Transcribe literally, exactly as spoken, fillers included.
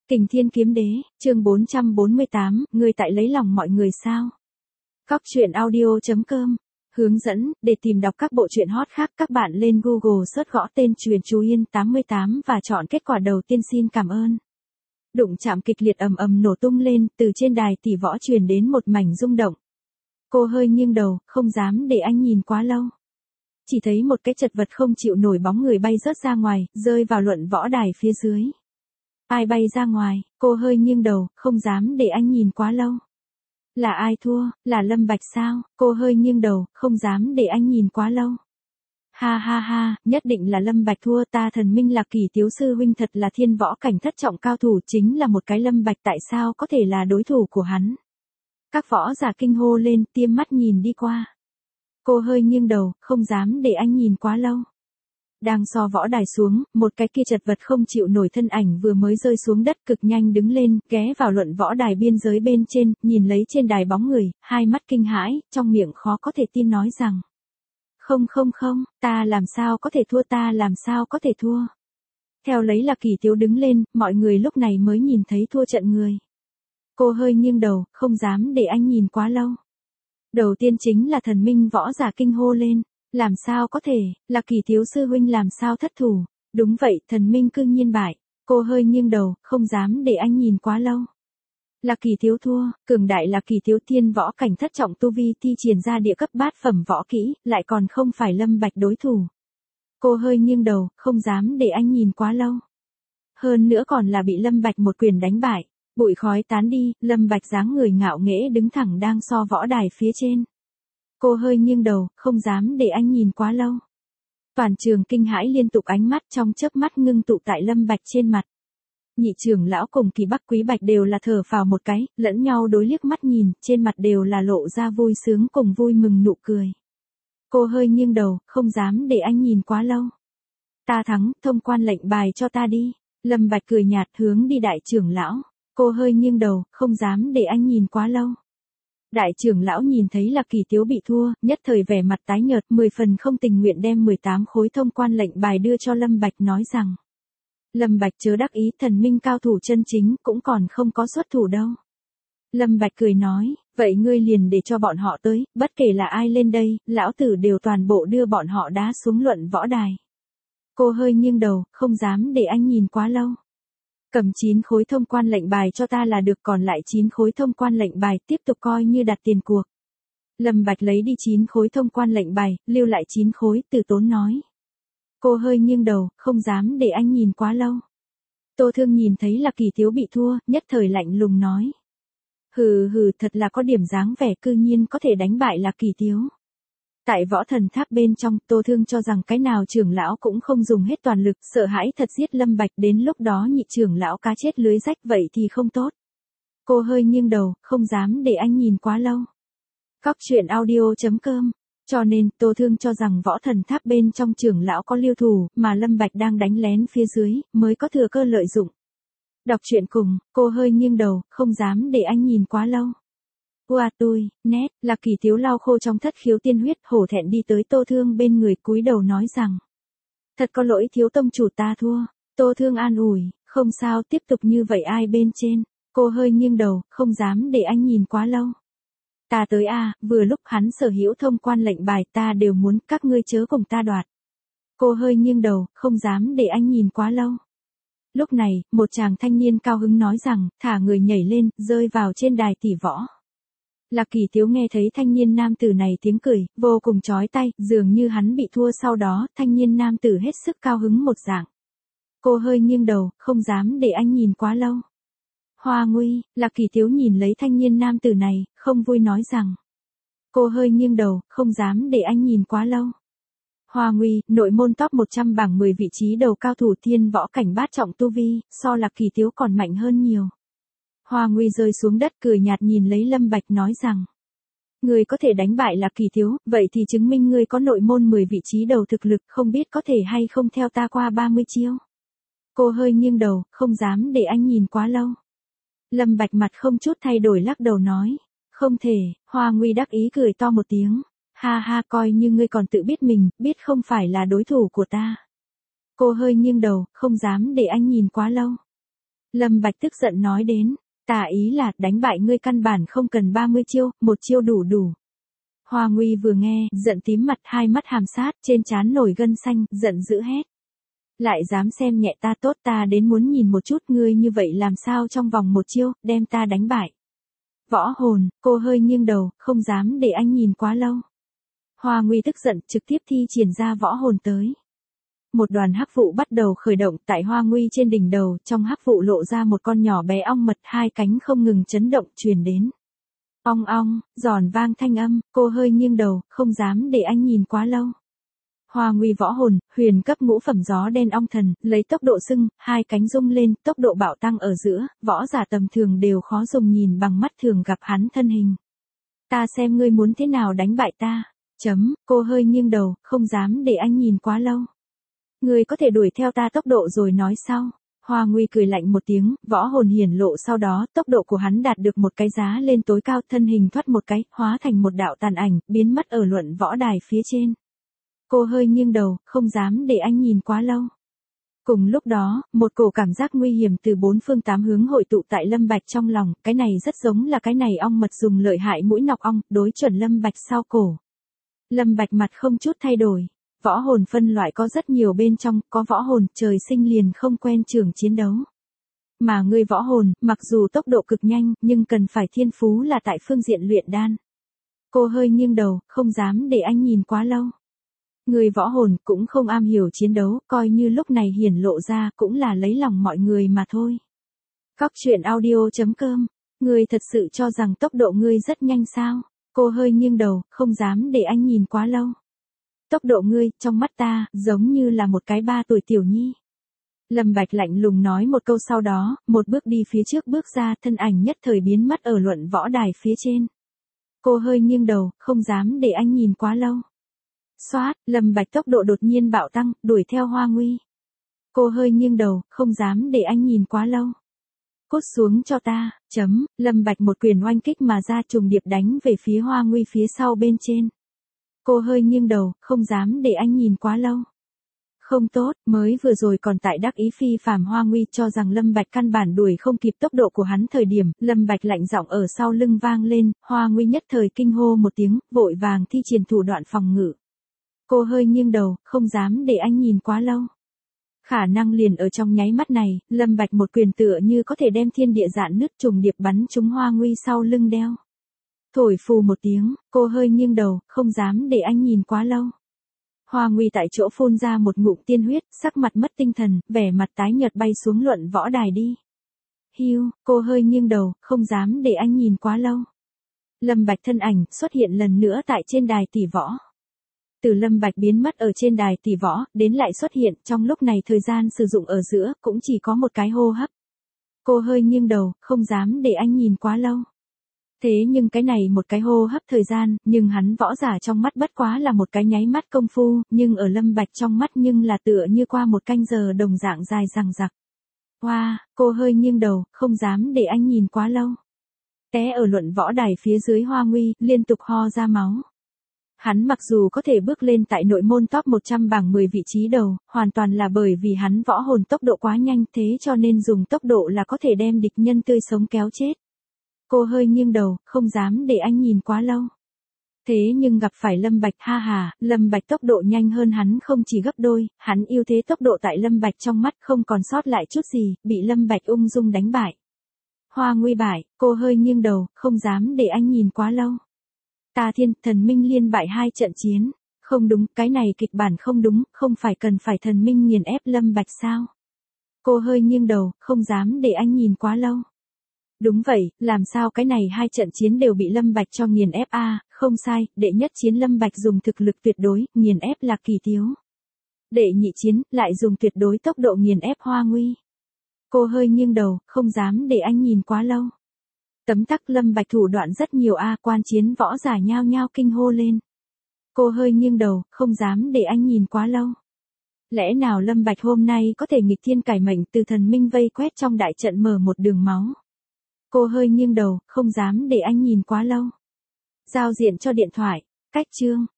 Kình Thiên Kiếm Đế, chương bốn trăm bốn mươi tám, ngươi tại lấy lòng mọi người sao? Cóc truyện audio chấm com. Hướng dẫn, để tìm đọc các bộ truyện hot khác các bạn lên Google search gõ tên Truyền Chú Yên tám mươi tám và chọn kết quả đầu tiên. Xin cảm ơn. Đụng chạm kịch liệt ầm ầm nổ tung lên, từ trên đài tỷ võ truyền đến một mảnh rung động. Cô hơi nghiêng đầu, không dám để anh nhìn quá lâu. Chỉ thấy một cái chật vật không chịu nổi bóng người bay rớt ra ngoài, rơi vào luận võ đài phía dưới. Ai bay ra ngoài? Cô hơi nghiêng đầu, không dám để anh nhìn quá lâu. Là ai thua? Là Lâm Bạch sao? Cô hơi nghiêng đầu, không dám để anh nhìn quá lâu. Ha ha ha, nhất định là Lâm Bạch thua, ta Thần Minh Lạc Kỳ Tiếu sư huynh thật là thiên võ cảnh thất trọng cao thủ, chính là một cái Lâm Bạch, tại sao có thể là đối thủ của hắn? Các võ giả kinh hô lên, tiêm mắt nhìn đi qua. Cô hơi nghiêng đầu, không dám để anh nhìn quá lâu. Đang so võ đài xuống, một cái kia chật vật không chịu nổi thân ảnh vừa mới rơi xuống đất, cực nhanh đứng lên, ghé vào luận võ đài biên giới bên trên, nhìn lấy trên đài bóng người, hai mắt kinh hãi, trong miệng khó có thể tin nói rằng: Không không không, ta làm sao có thể thua, ta làm sao có thể thua. Theo lấy là Kỳ Tiếu đứng lên, mọi người lúc này mới nhìn thấy thua trận người. Cô hơi nghiêng đầu, không dám để anh nhìn quá lâu. Đầu tiên chính là thần minh võ giả kinh hô lên. Làm sao có thể, là Kỳ Tiếu sư huynh làm sao thất thủ? Đúng vậy, thần minh cư nhiên bại. Cô hơi nghiêng đầu, không dám để anh nhìn quá lâu. Là Kỳ Tiếu thua, cường đại là Kỳ Tiếu thiên võ cảnh thất trọng tu vi thi triển ra địa cấp bát phẩm võ kỹ, lại còn không phải Lâm Bạch đối thủ. Cô hơi nghiêng đầu, không dám để anh nhìn quá lâu. Hơn nữa còn là bị Lâm Bạch một quyền đánh bại. Bụi khói tán đi, Lâm Bạch dáng người ngạo nghễ đứng thẳng đang so võ đài phía trên. Cô hơi nghiêng đầu, không dám để anh nhìn quá lâu. Toàn trường kinh hãi liên tục, ánh mắt trong chớp mắt ngưng tụ tại Lâm Bạch trên mặt. Nhị trưởng lão cùng Kỳ Bắc Quý Bạch đều là thở phào một cái, lẫn nhau đối liếc mắt nhìn, trên mặt đều là lộ ra vui sướng cùng vui mừng nụ cười. Cô hơi nghiêng đầu, không dám để anh nhìn quá lâu. Ta thắng, thông quan lệnh bài cho ta đi. Lâm Bạch cười nhạt hướng đi đại trưởng lão. Cô hơi nghiêng đầu, không dám để anh nhìn quá lâu. Đại trưởng lão nhìn thấy là Kỳ Tiếu bị thua, nhất thời vẻ mặt tái nhợt, mười phần không tình nguyện đem mười tám khối thông quan lệnh bài đưa cho Lâm Bạch, nói rằng: Lâm Bạch chớ đắc ý, thần minh cao thủ chân chính cũng còn không có xuất thủ đâu. Lâm Bạch cười nói: Vậy ngươi liền để cho bọn họ tới, bất kể là ai lên đây, lão tử đều toàn bộ đưa bọn họ đá xuống luận võ đài. Cô hơi nghiêng đầu, không dám để anh nhìn quá lâu. Cầm chín khối thông quan lệnh bài cho ta là được, còn lại chín khối thông quan lệnh bài tiếp tục coi như đặt tiền cuộc. Lâm Bạch lấy đi chín khối thông quan lệnh bài, lưu lại chín khối, từ tốn nói. Cô hơi nghiêng đầu, không dám để anh nhìn quá lâu. Tô Thương nhìn thấy là Kỳ Tiếu bị thua, nhất thời lạnh lùng nói. Hừ hừ, thật là có điểm dáng vẻ, cư nhiên có thể đánh bại là Kỳ Tiếu. Tại võ thần tháp bên trong, Tô Thương cho rằng cái nào trưởng lão cũng không dùng hết toàn lực, sợ hãi thật giết Lâm Bạch, đến lúc đó nhị trưởng lão cá chết lưới rách vậy thì không tốt. Cô hơi nghiêng đầu, không dám để anh nhìn quá lâu. Cóc truyện audio chấm com. Cho nên, Tô Thương cho rằng võ thần tháp bên trong trưởng lão có lưu thủ, mà Lâm Bạch đang đánh lén phía dưới, mới có thừa cơ lợi dụng. Đọc truyện cùng, cô hơi nghiêng đầu, không dám để anh nhìn quá lâu. Ua tôi, nét, là Kỳ Tiếu lau khô trong thất khiếu tiên huyết, hổ thẹn đi tới Tô Thương bên người, cúi đầu nói rằng: Thật có lỗi thiếu tông chủ, ta thua. Tô Thương an ủi: Không sao, tiếp tục như vậy ai bên trên. Cô hơi nghiêng đầu, không dám để anh nhìn quá lâu. Ta tới a, à, vừa lúc hắn sở hữu thông quan lệnh bài, ta đều muốn, các ngươi chớ cùng ta đoạt. Cô hơi nghiêng đầu, không dám để anh nhìn quá lâu. Lúc này, một chàng thanh niên cao hứng nói rằng, thả người nhảy lên, rơi vào trên đài tỷ võ. Lạc Kỳ Tiếu nghe thấy thanh niên nam tử này tiếng cười, vô cùng chói tai, dường như hắn bị thua, sau đó, thanh niên nam tử hết sức cao hứng một dạng. Cô hơi nghiêng đầu, không dám để anh nhìn quá lâu. Hoa nguy, Lạc Kỳ Tiếu nhìn lấy thanh niên nam tử này, không vui nói rằng. Cô hơi nghiêng đầu, không dám để anh nhìn quá lâu. Hoa nguy, nội môn top một trăm bảng mười vị trí đầu cao thủ thiên võ cảnh bát trọng tu vi, so Lạc Kỳ Tiếu còn mạnh hơn nhiều. Hoa nguy rơi xuống đất cười nhạt nhìn lấy Lâm Bạch nói rằng. Ngươi có thể đánh bại Lạc Kỳ Tiếu, vậy thì chứng minh ngươi có nội môn mười vị trí đầu thực lực, không biết có thể hay không theo ta qua ba mươi chiêu. Cô hơi nghiêng đầu, không dám để anh nhìn quá lâu. Lâm Bạch mặt không chút thay đổi lắc đầu nói. Không thể, Hoa nguy đắc ý cười to một tiếng. Ha ha, coi như ngươi còn tự biết mình, biết không phải là đối thủ của ta. Cô hơi nghiêng đầu, không dám để anh nhìn quá lâu. Lâm Bạch tức giận nói đến, ta ý là đánh bại ngươi căn bản không cần ba mươi chiêu, một chiêu đủ đủ. Hoa Nguy vừa nghe, giận tím mặt, hai mắt hàm sát, trên trán nổi gân xanh, giận dữ hét. Lại dám xem nhẹ ta, tốt, ta đến muốn nhìn một chút ngươi như vậy làm sao trong vòng một chiêu, đem ta đánh bại. Võ hồn, cô hơi nghiêng đầu, không dám để anh nhìn quá lâu. Hoa Nguy tức giận, trực tiếp thi triển ra võ hồn tới. Một đoàn hắc vụ bắt đầu khởi động tại Hoa Nguy trên đỉnh đầu, trong hắc vụ lộ ra một con nhỏ bé ong mật, hai cánh không ngừng chấn động truyền đến. Ong ong, giòn vang thanh âm, cô hơi nghiêng đầu, không dám để anh nhìn quá lâu. Hoa Nguy võ hồn, huyền cấp ngũ phẩm gió đen ong thần, lấy tốc độ sưng, hai cánh rung lên, tốc độ bạo tăng ở giữa, võ giả tầm thường đều khó dùng nhìn bằng mắt thường gặp hắn thân hình. Ta xem ngươi muốn thế nào đánh bại ta. Chấm, cô hơi nghiêng đầu, không dám để anh nhìn quá lâu. Ngươi có thể đuổi theo ta tốc độ rồi nói sau. Hoa Nguy cười lạnh một tiếng, võ hồn hiển lộ sau đó, tốc độ của hắn đạt được một cái giá lên tối cao, thân hình thoát một cái, hóa thành một đạo tàn ảnh, biến mất ở luận võ đài phía trên. Cô hơi nghiêng đầu, không dám để anh nhìn quá lâu. Cùng lúc đó, một cổ cảm giác nguy hiểm từ bốn phương tám hướng hội tụ tại Lâm Bạch trong lòng, cái này rất giống là cái này ong mật dùng lợi hại mũi nọc ong, đối chuẩn Lâm Bạch sau cổ. Lâm Bạch mặt không chút thay đổi. Võ hồn phân loại có rất nhiều bên trong, có võ hồn trời sinh liền không quen trường chiến đấu. Mà ngươi võ hồn, mặc dù tốc độ cực nhanh, nhưng cần phải thiên phú là tại phương diện luyện đan. Cô hơi nghiêng đầu, không dám để anh nhìn quá lâu. Người võ hồn cũng không am hiểu chiến đấu, coi như lúc này hiển lộ ra cũng là lấy lòng mọi người mà thôi. Cóc truyện audio chấm com, ngươi thật sự cho rằng tốc độ ngươi rất nhanh sao? Cô hơi nghiêng đầu, không dám để anh nhìn quá lâu. Tốc độ ngươi, trong mắt ta, giống như là một cái ba tuổi tiểu nhi. Lâm Bạch lạnh lùng nói một câu sau đó, một bước đi phía trước bước ra, thân ảnh nhất thời biến mất ở luận võ đài phía trên. Cô hơi nghiêng đầu, không dám để anh nhìn quá lâu. Xoát, Lâm Bạch tốc độ đột nhiên bạo tăng, đuổi theo Hoa Nguy. Cô hơi nghiêng đầu, không dám để anh nhìn quá lâu. Cút xuống cho ta, chấm, Lâm Bạch một quyền oanh kích mà ra trùng điệp đánh về phía Hoa Nguy phía sau bên trên. Cô hơi nghiêng đầu, không dám để anh nhìn quá lâu. Không tốt, mới vừa rồi còn tại đắc ý phi phàm Hoa Nguy cho rằng Lâm Bạch căn bản đuổi không kịp tốc độ của hắn thời điểm, Lâm Bạch lạnh giọng ở sau lưng vang lên, Hoa Nguy nhất thời kinh hô một tiếng, vội vàng thi triển thủ đoạn phòng ngự. Cô hơi nghiêng đầu, không dám để anh nhìn quá lâu. Khả năng liền ở trong nháy mắt này, Lâm Bạch một quyền tựa như có thể đem thiên địa dạn nứt trùng điệp bắn trúng Hoa Nguy sau lưng đeo. Thổi phù một tiếng, cô hơi nghiêng đầu, không dám để anh nhìn quá lâu. Hoa Nguy tại chỗ phun ra một ngụm tiên huyết, sắc mặt mất tinh thần, vẻ mặt tái nhợt bay xuống luận võ đài đi. Hiu, cô hơi nghiêng đầu, không dám để anh nhìn quá lâu. Lâm Bạch thân ảnh xuất hiện lần nữa tại trên đài tỷ võ. Từ Lâm Bạch biến mất ở trên đài tỷ võ, đến lại xuất hiện, trong lúc này thời gian sử dụng ở giữa, cũng chỉ có một cái hô hấp. Cô hơi nghiêng đầu, không dám để anh nhìn quá lâu. Thế nhưng cái này một cái hô hấp thời gian, nhưng hắn võ giả trong mắt bất quá là một cái nháy mắt công phu, nhưng ở Lâm Bạch trong mắt nhưng là tựa như qua một canh giờ đồng dạng dài dằng dặc. Hoa, wow, cô hơi nghiêng đầu, không dám để anh nhìn quá lâu. Té ở luận võ đài phía dưới Hoa Nguy, liên tục ho ra máu. Hắn mặc dù có thể bước lên tại nội môn top một trăm bảng mười vị trí đầu, hoàn toàn là bởi vì hắn võ hồn tốc độ quá nhanh, thế cho nên dùng tốc độ là có thể đem địch nhân tươi sống kéo chết. Cô hơi nghiêng đầu, không dám để anh nhìn quá lâu. Thế nhưng gặp phải Lâm Bạch, ha hà, Lâm Bạch tốc độ nhanh hơn hắn không chỉ gấp đôi, hắn ưu thế tốc độ tại Lâm Bạch trong mắt không còn sót lại chút gì, bị Lâm Bạch ung dung đánh bại. Hoa Nguy bại, cô hơi nghiêng đầu, không dám để anh nhìn quá lâu. Ta thiên, thần minh liên bại hai trận chiến. Không đúng, cái này kịch bản không đúng, không phải cần phải thần minh nghiền ép Lâm Bạch sao? Cô hơi nghiêng đầu, không dám để anh nhìn quá lâu. Đúng vậy, làm sao cái này hai trận chiến đều bị Lâm Bạch cho nghiền ép a, à, không sai, đệ nhất chiến Lâm Bạch dùng thực lực tuyệt đối, nghiền ép là Kỳ Tiếu. Đệ nhị chiến, lại dùng tuyệt đối tốc độ nghiền ép Hoa Nguy. Cô hơi nghiêng đầu, không dám để anh nhìn quá lâu. Tấm tắc Lâm Bạch thủ đoạn rất nhiều a, à, quan chiến võ giả nhao nhao kinh hô lên. Cô hơi nghiêng đầu, không dám để anh nhìn quá lâu. Lẽ nào Lâm Bạch hôm nay có thể nghịch thiên cải mệnh từ thần minh vây quét trong đại trận mở một đường máu. Cô hơi nghiêng đầu, không dám để anh nhìn quá lâu. Giao diện cho điện thoại, cách chương.